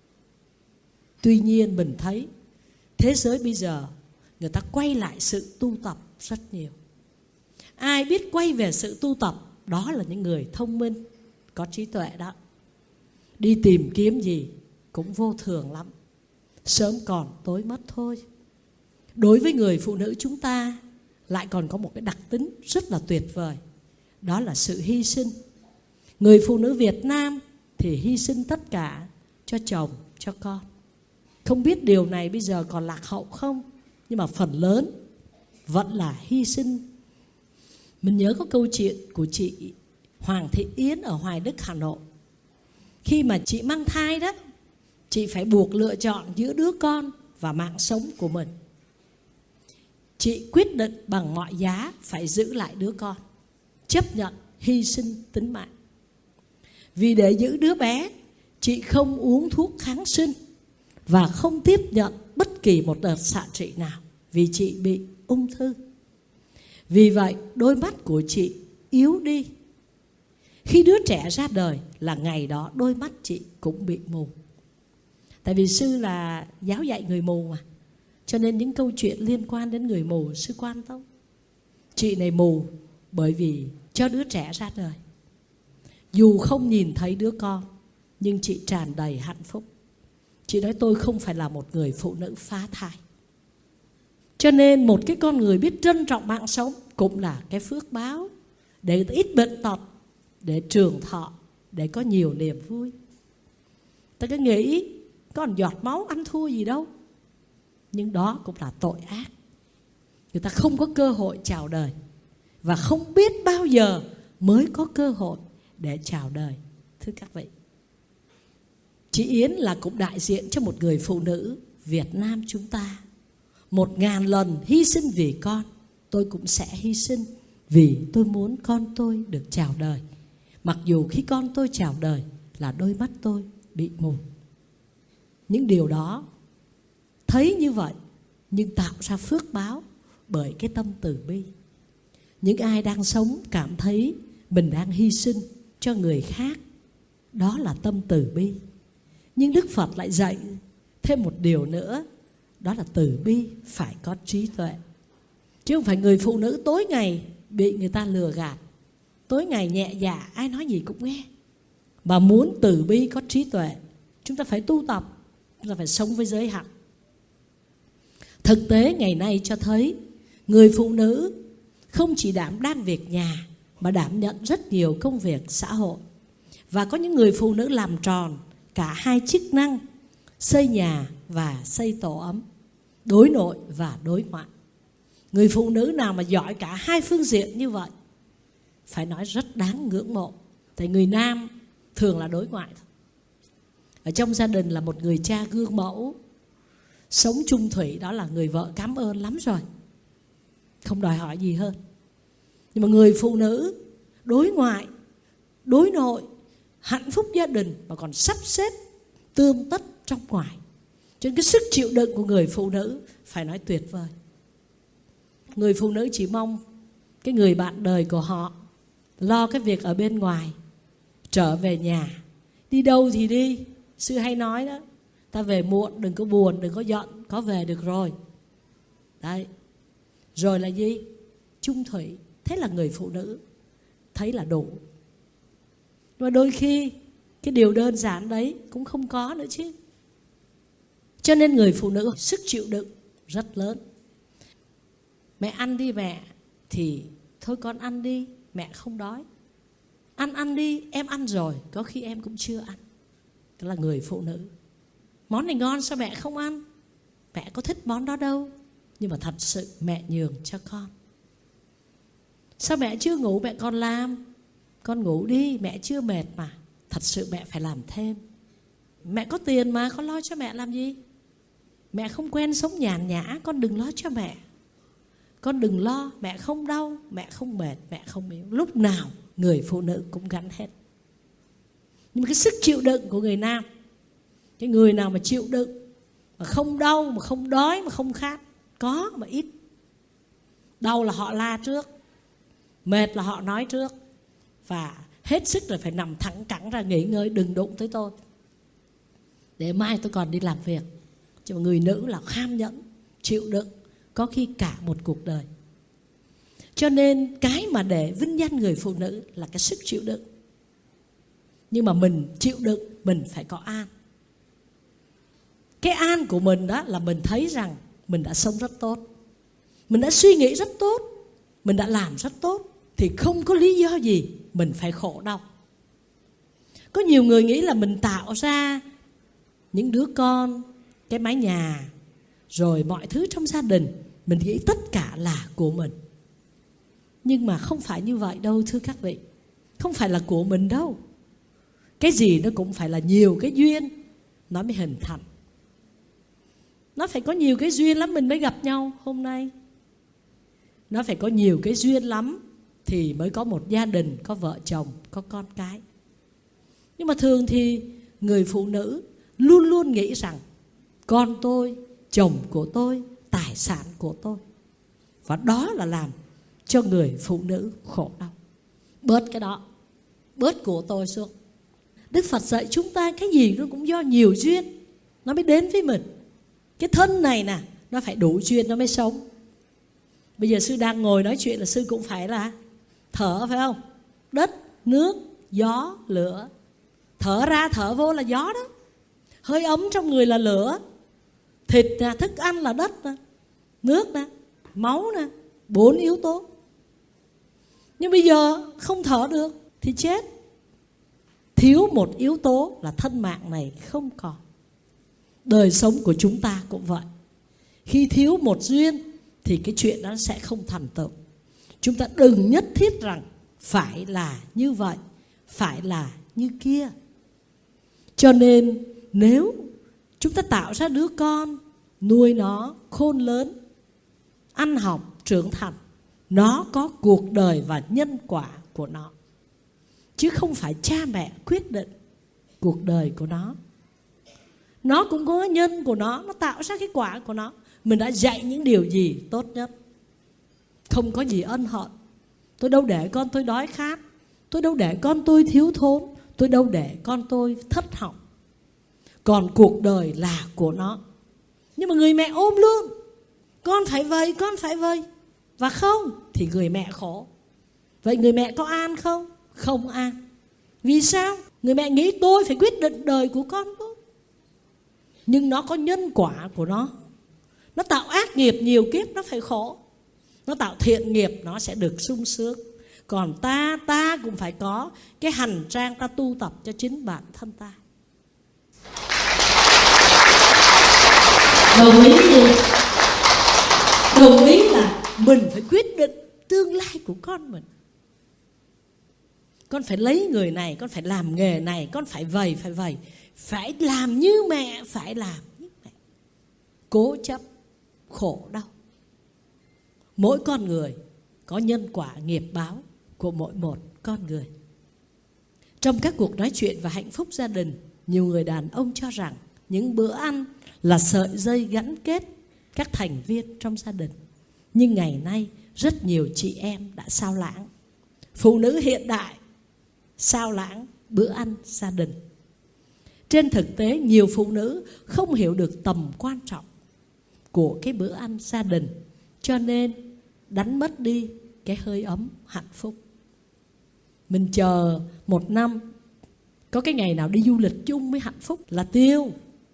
Tuy nhiên mình thấy thế giới bây giờ người ta quay lại sự tu tập rất nhiều. Ai biết quay về sự tu tập, đó là những người thông minh, có trí tuệ đó. Đi tìm kiếm gì cũng vô thường lắm, sớm còn tối mất thôi. Đối với người phụ nữ chúng ta lại còn có một cái đặc tính rất là tuyệt vời, đó là sự hy sinh. Người phụ nữ Việt Nam thì hy sinh tất cả cho chồng, cho con. Không biết điều này bây giờ còn lạc hậu không, nhưng mà phần lớn vẫn là hy sinh. Mình nhớ có câu chuyện của chị Hoàng Thị Yến ở Hoài Đức, Hà Nội. Khi mà chị mang thai đó, chị phải buộc lựa chọn giữa đứa con và mạng sống của mình. Chị quyết định bằng mọi giá phải giữ lại đứa con, chấp nhận hy sinh tính mạng. Vì để giữ đứa bé, chị không uống thuốc kháng sinh và không tiếp nhận bất kỳ một đợt xạ trị nào, vì chị bị ung thư. Vì vậy đôi mắt của chị yếu đi. Khi đứa trẻ ra đời là ngày đó đôi mắt chị cũng bị mù. Tại vì sư là giáo dạy người mù mà, cho nên những câu chuyện liên quan đến người mù sư quan tâm. Chị này mù bởi vì cho đứa trẻ ra đời. Dù không nhìn thấy đứa con, nhưng chị tràn đầy hạnh phúc. Chị nói tôi không phải là một người phụ nữ phá thai. Cho nên một cái con người biết trân trọng mạng sống cũng là cái phước báo, để ít bệnh tật, để trường thọ, để có nhiều niềm vui. Ta cứ nghĩ còn giọt máu ăn thua gì đâu, nhưng đó cũng là tội ác. Người ta không có cơ hội chào đời, và không biết bao giờ mới có cơ hội để chào đời. Thưa các vị, chị Yến là cũng đại diện cho một người phụ nữ Việt Nam chúng ta. Một ngàn lần hy sinh vì con, tôi cũng sẽ hy sinh vì tôi muốn con tôi được chào đời. Mặc dù khi con tôi chào đời là đôi mắt tôi bị mù. Những điều đó thấy như vậy, nhưng tạo ra phước báo bởi cái tâm từ bi. Những ai đang sống cảm thấy mình đang hy sinh cho người khác, đó là tâm từ bi. Nhưng Đức Phật lại dạy thêm một điều nữa, đó là từ bi phải có trí tuệ. Chứ không phải người phụ nữ tối ngày bị người ta lừa gạt, tối ngày nhẹ dạ, ai nói gì cũng nghe. Mà muốn từ bi có trí tuệ, chúng ta phải tu tập, chúng ta phải sống với giới hạn. Thực tế ngày nay cho thấy người phụ nữ không chỉ đảm đang việc nhà, mà đảm nhận rất nhiều công việc xã hội. Và có những người phụ nữ làm tròn cả hai chức năng xây nhà và xây tổ ấm, đối nội và đối ngoại. Người phụ nữ nào mà giỏi cả hai phương diện như vậy, phải nói rất đáng ngưỡng mộ. Tại người nam thường là đối ngoại thôi. Ở trong gia đình là một người cha gương mẫu, sống chung thủy, đó là người vợ cảm ơn lắm rồi, không đòi hỏi gì hơn. Nhưng mà người phụ nữ đối ngoại, đối nội, hạnh phúc gia đình mà còn sắp xếp tươm tất trong ngoài. Cho nên cái sức chịu đựng của người phụ nữ phải nói tuyệt vời. Người phụ nữ chỉ mong cái người bạn đời của họ lo cái việc ở bên ngoài, trở về nhà, đi đâu thì đi. Sư hay nói đó, ta về muộn đừng có buồn, đừng có giận, có về được rồi. Đấy. Rồi là gì? Chung thủy. Thế là người phụ nữ thấy là đủ. Và đôi khi cái điều đơn giản đấy cũng không có nữa chứ. Cho nên người phụ nữ sức chịu đựng rất lớn. Mẹ ăn đi mẹ, thì thôi con ăn đi, mẹ không đói. Ăn ăn đi, em ăn rồi, có khi em cũng chưa ăn. Đó là người phụ nữ. Món này ngon sao mẹ không ăn? Mẹ có thích món đó đâu, nhưng mà thật sự mẹ nhường cho con. Sao mẹ chưa ngủ mẹ còn làm? Con ngủ đi, mẹ chưa mệt mà. Thật sự mẹ phải làm thêm. Mẹ có tiền mà, con lo cho mẹ làm gì? Mẹ không quen sống nhàn nhã, con đừng lo cho mẹ. Con đừng lo, mẹ không đau, mẹ không mệt, mẹ không yếu. Lúc nào người phụ nữ cũng gắn hết. Nhưng mà cái sức chịu đựng của người nam, cái người nào mà chịu đựng, mà không đau, mà không đói, mà không khát, có mà ít. Đau là họ la trước, mệt là họ nói trước, và hết sức rồi phải nằm thẳng cẳng ra nghỉ ngơi, đừng đụng tới tôi, để mai tôi còn đi làm việc. Chứ mà người nữ là kham nhẫn, chịu đựng, có khi cả một cuộc đời. Cho nên cái mà để vinh danh người phụ nữ là cái sức chịu đựng. Nhưng mà mình chịu đựng, mình phải có an. Cái an của mình đó là mình thấy rằng mình đã sống rất tốt, mình đã suy nghĩ rất tốt, mình đã làm rất tốt, thì không có lý do gì mình phải khổ đau. Có nhiều người nghĩ là mình tạo ra những đứa con, cái mái nhà, rồi mọi thứ trong gia đình, mình nghĩ tất cả là của mình. Nhưng mà không phải như vậy đâu thưa các vị. Không phải là của mình đâu. Cái gì nó cũng phải là nhiều cái duyên nó mới hình thành. Nó phải có nhiều cái duyên lắm mình mới gặp nhau hôm nay. Nó phải có nhiều cái duyên lắm thì mới có một gia đình, có vợ chồng, có con cái. Nhưng mà thường thì người phụ nữ luôn luôn nghĩ rằng con tôi, chồng của tôi, tài sản của tôi. Và đó là làm cho người phụ nữ khổ đau. Bớt cái đó, bớt của tôi xuống. Đức Phật dạy chúng ta cái gì nó cũng do nhiều duyên nó mới đến với mình. Cái thân này nè, nó phải đủ duyên nó mới sống. Bây giờ sư đang ngồi nói chuyện là sư cũng phải là thở, phải không? Đất, nước, gió, lửa. Thở ra thở vô là gió đó. Hơi ấm trong người là lửa. Thịt nè, thức ăn là đất nè, nước nè, máu nè, bốn yếu tố. Nhưng bây giờ không thở được thì chết. Thiếu một yếu tố là thân mạng này không còn. Đời sống của chúng ta cũng vậy. Khi thiếu một duyên thì cái chuyện đó sẽ không thành tựu. Chúng ta đừng nhất thiết rằng phải là như vậy, phải là như kia. Cho nên nếu chúng ta tạo ra đứa con, nuôi nó khôn lớn, ăn học, trưởng thành, nó có cuộc đời và nhân quả của nó, chứ không phải cha mẹ quyết định cuộc đời của nó. Nó cũng có nhân của nó, nó tạo ra cái quả của nó. Mình đã dạy những điều gì tốt nhất. Không có gì ân hận. Tôi đâu để con tôi đói khát, tôi đâu để con tôi thiếu thốn, tôi đâu để con tôi thất học. Còn cuộc đời là của nó. Nhưng mà người mẹ ôm luôn, con phải vậy, con phải vậy. Và không thì người mẹ khổ. Vậy người mẹ có an không? Không an. Vì sao? Người mẹ nghĩ tôi phải quyết định đời của con tôi. Nhưng nó có nhân quả của nó. Nó tạo ác nghiệp nhiều kiếp nó phải khổ. Nó tạo thiện nghiệp nó sẽ được sung sướng. Còn ta, ta cũng phải có cái hành trang ta tu tập cho chính bản thân ta. Đồng ý gì? Đồng ý là mình phải quyết định tương lai của con mình. Con phải lấy người này, con phải làm nghề này, con phải vầy, phải vầy, phải làm như mẹ, phải làm như mẹ. Cố chấp, khổ đau. Mỗi con người có nhân quả nghiệp báo của mỗi một con người. Trong các cuộc nói chuyện và hạnh phúc gia đình, nhiều người đàn ông cho rằng những bữa ăn là sợi dây gắn kết các thành viên trong gia đình. Nhưng ngày nay rất nhiều chị em đã sao lãng. Phụ nữ hiện đại sao lãng bữa ăn gia đình. Trên thực tế, nhiều phụ nữ không hiểu được tầm quan trọng của cái bữa ăn gia đình, cho nên đánh mất đi cái hơi ấm hạnh phúc. Mình chờ một năm có cái ngày nào đi du lịch chung với hạnh phúc là tiêu.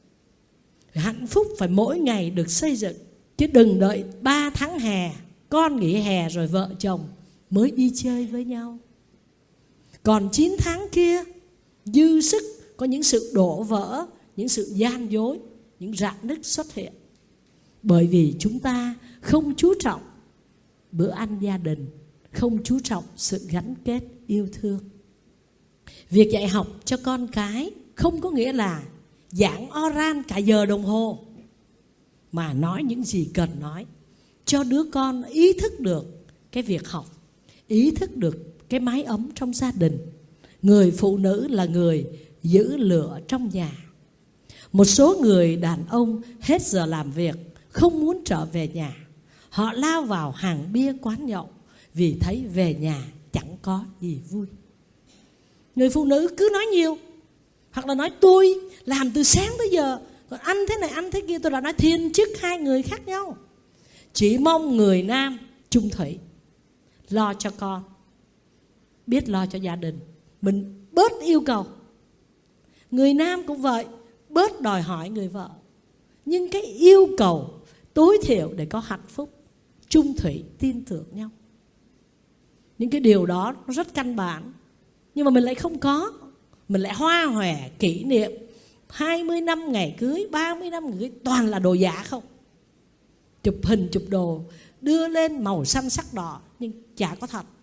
Hạnh phúc phải mỗi ngày được xây dựng, chứ đừng đợi ba tháng hè, con nghỉ hè rồi vợ chồng mới đi chơi với nhau. Còn chín tháng kia dư sức, có những sự đổ vỡ, những sự gian dối, những rạn nứt xuất hiện. Bởi vì chúng ta không chú trọng bữa ăn gia đình, không chú trọng sự gắn kết yêu thương. Việc dạy học cho con cái không có nghĩa là giảng oral cả giờ đồng hồ, mà nói những gì cần nói, cho đứa con ý thức được cái việc học, ý thức được cái mái ấm trong gia đình. Người phụ nữ là người giữ lửa trong nhà. Một số người đàn ông hết giờ làm việc không muốn trở về nhà, họ lao vào hàng bia quán nhậu vì thấy về nhà chẳng có gì vui. Người phụ nữ cứ nói nhiều, hoặc là nói tôi làm từ sáng tới giờ, còn anh thế này anh thế kia. Tôi đã nói thiên chức hai người khác nhau. Chỉ mong người nam chung thủy, lo cho con, biết lo cho gia đình, mình bớt yêu cầu. Người nam cũng vậy, bớt đòi hỏi người vợ. Nhưng cái yêu cầu tối thiểu để có hạnh phúc, chung thủy, tin tưởng nhau. Những cái điều đó nó rất căn bản, nhưng mà mình lại không có. Mình lại hoa hòe kỷ niệm hai mươi năm ngày cưới, ba mươi năm ngày cưới, toàn là đồ giả không. Chụp hình chụp đồ đưa lên màu xanh sắc đỏ, nhưng chả có thật.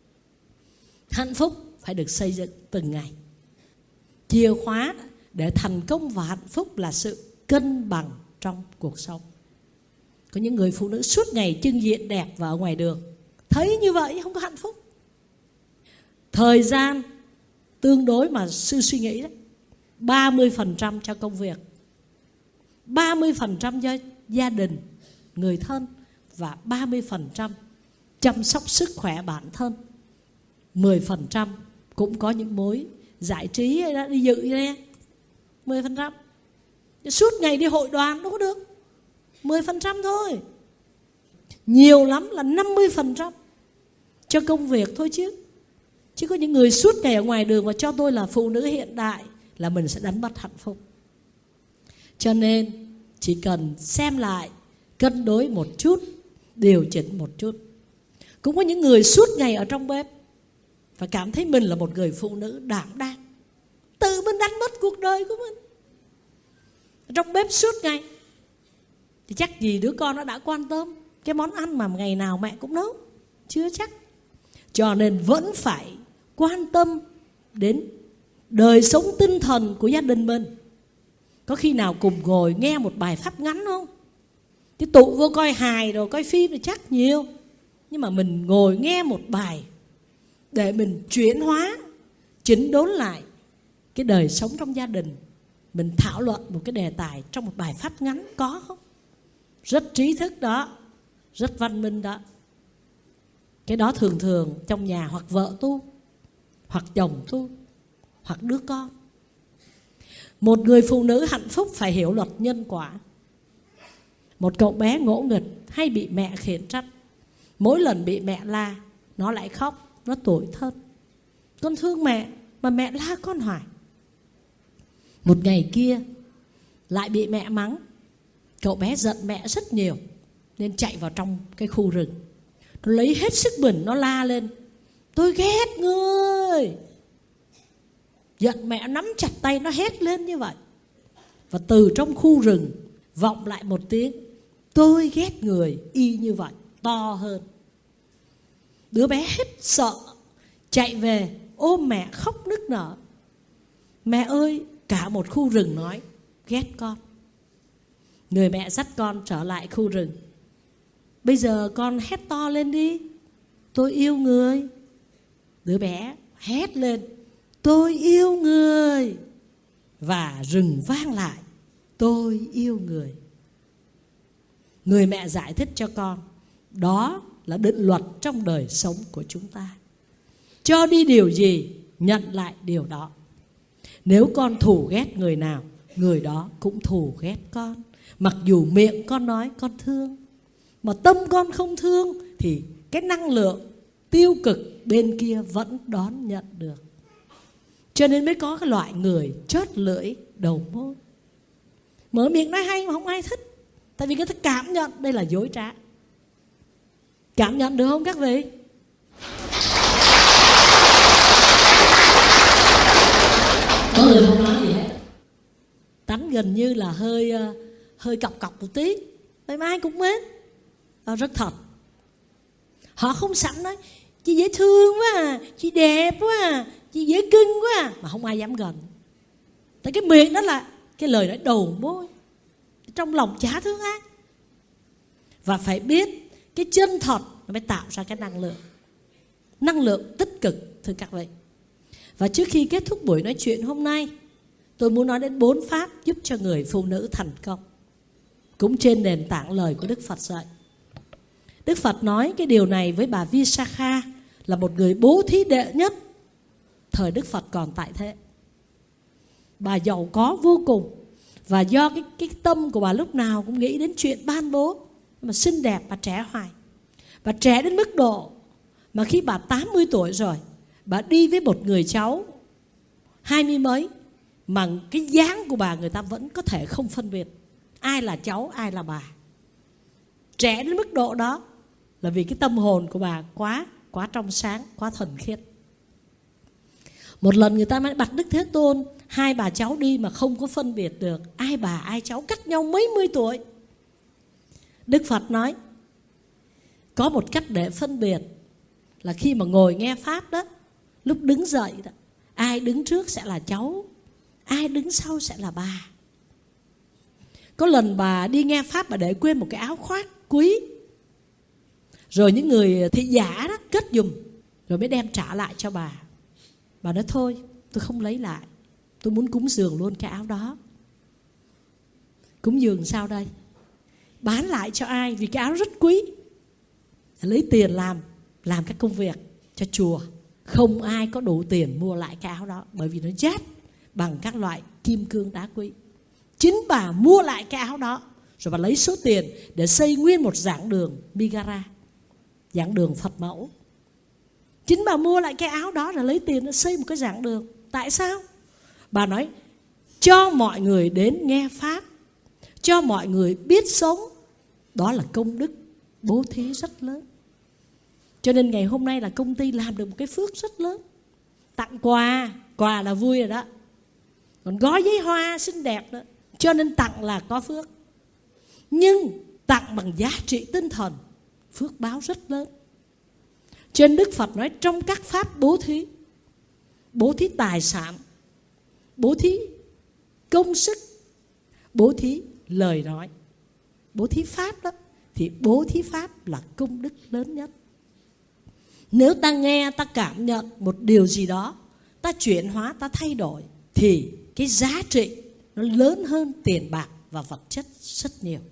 Hạnh phúc phải được xây dựng từng ngày. Chìa khóa để thành công và hạnh phúc là sự cân bằng trong cuộc sống. Có những người phụ nữ suốt ngày trưng diện đẹp và ở ngoài đường, thấy như vậy không có hạnh phúc. Thời gian tương đối mà sư suy nghĩ đấy, ba mươi phần trăm cho công việc, ba mươi phần trăm cho gia đình, người thân, và ba mươi phần trăm chăm sóc sức khỏe bản thân. Mười phần trăm cũng có những mối giải trí hay đó, đi dự nè, mười phần trăm. Suốt ngày đi hội đoàn đâu có được, mười phần trăm thôi. Nhiều lắm là năm mươi phần trăm cho công việc thôi chứ. Chứ có những người suốt ngày ở ngoài đường và cho tôi là phụ nữ hiện đại là mình sẽ đánh mất hạnh phúc. Cho nên chỉ cần xem lại, cân đối một chút, điều chỉnh một chút. Cũng có những người suốt ngày ở trong bếp và cảm thấy mình là một người phụ nữ đảm đang, tự mình đánh mất cuộc đời của mình. Trong bếp suốt ngày thì chắc gì đứa con nó đã quan tâm cái món ăn mà ngày nào mẹ cũng nấu, chưa chắc. Cho nên vẫn phải quan tâm đến đời sống tinh thần của gia đình mình. Có khi nào cùng ngồi nghe một bài pháp ngắn không? Chứ tụ vô coi hài rồi coi phim thì chắc nhiều. Nhưng mà mình ngồi nghe một bài để mình chuyển hóa, chỉnh đốn lại cái đời sống trong gia đình. Mình thảo luận một cái đề tài trong một bài pháp ngắn, có không? Rất trí thức đó, rất văn minh đó. Cái đó thường thường trong nhà hoặc vợ tu, hoặc chồng tu, hoặc đứa con. Một người phụ nữ hạnh phúc phải hiểu luật nhân quả. Một cậu bé ngỗ nghịch hay bị mẹ khiển trách, mỗi lần bị mẹ la, nó lại khóc, nó tủi thân. Con thương mẹ mà mẹ la con hoài. Một ngày kia lại bị mẹ mắng. Cậu bé giận mẹ rất nhiều nên chạy vào trong cái khu rừng. Nó lấy hết sức mình, nó la lên: tôi ghét ngươi. Giận mẹ nắm chặt tay, nó hét lên như vậy. Và từ trong khu rừng vọng lại một tiếng: tôi ghét người y như vậy, to hơn. Đứa bé hết sợ, chạy về ôm mẹ khóc nức nở. Mẹ ơi, cả một khu rừng nói ghét con. Người mẹ dắt con trở lại khu rừng. Bây giờ con hét to lên đi: tôi yêu người. Đứa bé hét lên: tôi yêu người. Và rừng vang lại: tôi yêu người. Người mẹ giải thích cho con: đó là định luật trong đời sống của chúng ta. Cho đi điều gì, nhận lại điều đó. Nếu con thù ghét người nào, người đó cũng thù ghét con. Mặc dù miệng con nói con thương, mà tâm con không thương, thì cái năng lượng tiêu cực bên kia vẫn đón nhận được. Cho nên mới có cái loại người chót lưỡi đầu môi, mở miệng nói hay mà không ai thích. Tại vì người ta cảm nhận đây là dối trá. Cảm nhận được không các vị? Có người không nói gì hết, tánh gần như là hơi hơi cọc cọc một tí, vậy mà ai cũng mến. Đó, rất thật. Họ không sẵn nói chị dễ thương quá à, chị đẹp quá à, chị dễ cưng quá à, mà không ai dám gần. Tại cái miệng đó là cái lời nói đầu môi, trong lòng chả thương ai. Và phải biết cái chân thật nó mới tạo ra cái năng lượng, năng lượng tích cực, thưa các vị. Và trước khi kết thúc buổi nói chuyện hôm nay, tôi muốn nói đến bốn pháp giúp cho người phụ nữ thành công, cũng trên nền tảng lời của Đức Phật dạy. Đức Phật nói cái điều này với bà Visakha, là một người bố thí đệ nhất thời Đức Phật còn tại thế. Bà giàu có vô cùng, và do cái, cái tâm của bà lúc nào cũng nghĩ đến chuyện ban bố. Mà xinh đẹp, bà trẻ hoài. Bà trẻ đến mức độ mà khi bà tám mươi tuổi rồi, bà đi với một người cháu hai mươi mấy, mà cái dáng của bà người ta vẫn có thể không phân biệt ai là cháu, ai là bà. Trẻ đến mức độ đó là vì cái tâm hồn của bà quá quá trong sáng, quá thuần khiết. Một lần người ta mới bạch Đức Thế Tôn, hai bà cháu đi mà không có phân biệt được ai bà ai cháu, cách nhau mấy mươi tuổi. Đức Phật nói có một cách để phân biệt, là khi mà ngồi nghe Pháp đó, lúc đứng dậy đó, ai đứng trước sẽ là cháu, ai đứng sau sẽ là bà. Có lần bà đi nghe Pháp, bà để quên một cái áo khoác quý, rồi những người thị giả đó cất giùm, rồi mới đem trả lại cho bà. Bà nói thôi, tôi không lấy lại, tôi muốn cúng dường luôn cái áo đó. Cúng dường sao đây? Bán lại cho ai? Vì cái áo rất quý. Lấy tiền làm làm các công việc cho chùa. Không ai có đủ tiền mua lại cái áo đó, bởi vì nó rát bằng các loại kim cương đá quý. Chính bà mua lại cái áo đó, rồi bà lấy số tiền để xây nguyên một giảng đường Migara, giảng đường Phật mẫu. Chính bà mua lại cái áo đó rồi lấy tiền để xây một cái giảng đường. Tại sao? Bà nói cho mọi người đến nghe Pháp, cho mọi người biết sống. Đó là công đức bố thí rất lớn. Cho nên ngày hôm nay là công ty làm được một cái phước rất lớn. Tặng quà, quà là vui rồi đó, còn gói giấy hoa xinh đẹp nữa. Cho nên tặng là có phước. Nhưng tặng bằng giá trị tinh thần, phước báo rất lớn. Cho nên Đức Phật nói trong các pháp bố thí, bố thí tài sản, bố thí công sức, bố thí lời nói, bố thí pháp đó, thì bố thí pháp là công đức lớn nhất. Nếu ta nghe, ta cảm nhận một điều gì đó, ta chuyển hóa, ta thay đổi, thì cái giá trị nó lớn hơn tiền bạc và vật chất rất nhiều.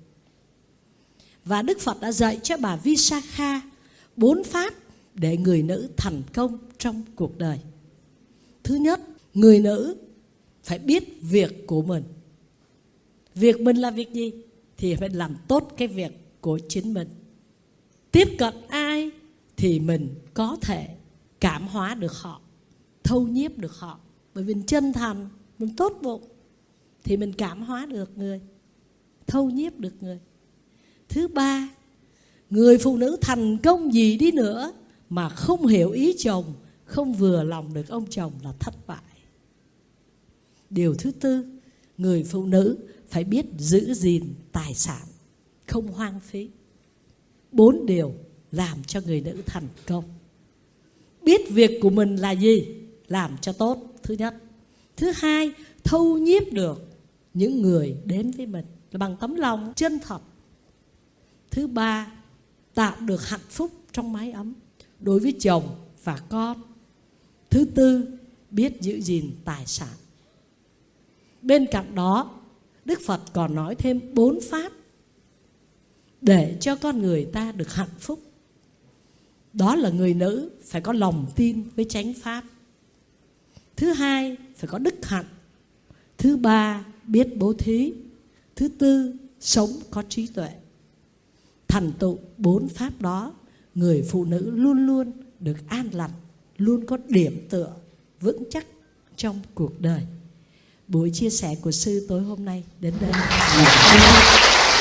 Và Đức Phật đã dạy cho bà Visakha bốn pháp để người nữ thành công trong cuộc đời. Thứ nhất, người nữ phải biết việc của mình. Việc mình là việc gì? Thì phải làm tốt cái việc của chính mình. Tiếp cận ai thì mình có thể cảm hóa được họ, thâu nhiếp được họ. Bởi vì mình chân thành, mình tốt bụng, thì mình cảm hóa được người, thâu nhiếp được người. Thứ ba, người phụ nữ thành công gì đi nữa mà không hiểu ý chồng, không vừa lòng được ông chồng là thất bại. Điều thứ tư, người phụ nữ phải biết giữ gìn tài sản, không hoang phí. Bốn điều làm cho người nữ thành công. Biết việc của mình là gì, làm cho tốt, thứ nhất. Thứ hai, thâu nhiếp được những người đến với mình là bằng tấm lòng chân thật. Thứ ba, tạo được hạnh phúc trong mái ấm đối với chồng và con. Thứ tư, biết giữ gìn tài sản. Bên cạnh đó, Đức Phật còn nói thêm bốn pháp để cho con người ta được hạnh phúc. Đó là người nữ phải có lòng tin với chánh pháp. Thứ hai, phải có đức hạnh. Thứ ba, biết bố thí. Thứ tư, sống có trí tuệ. Thành tựu bốn pháp đó, người phụ nữ luôn luôn được an lành, luôn có điểm tựa vững chắc trong cuộc đời. Buổi chia sẻ của sư tối hôm nay đến đây.